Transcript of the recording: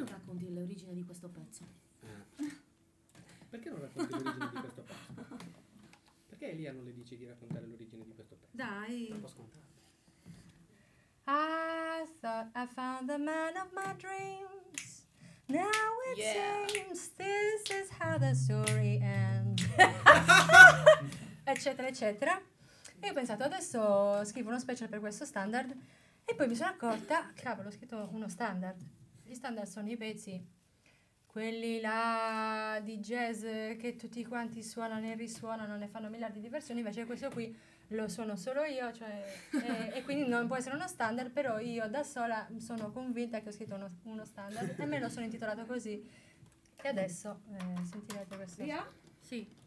non racconti l'origine di questo pezzo? Perché non racconti l'origine di questo pezzo? Perché Elia non le dici di raccontare l'origine di questo pezzo? Dai. Troppo scontato. I thought I found the man of my dreams. Now it seems this is how the story ends. Eccetera, eccetera. E ho pensato, adesso scrivo uno special per questo standard. E poi mi sono accorta, cavolo, ho scritto uno standard. Gli standard sono i pezzi, quelli là di jazz che tutti quanti suonano e risuonano, ne fanno miliardi di versioni, invece questo qui lo suono solo io, cioè, e quindi non può essere uno standard, però io da sola sono convinta che ho scritto uno standard e me lo sono intitolato così. E adesso sentirete questo. Via? Sì.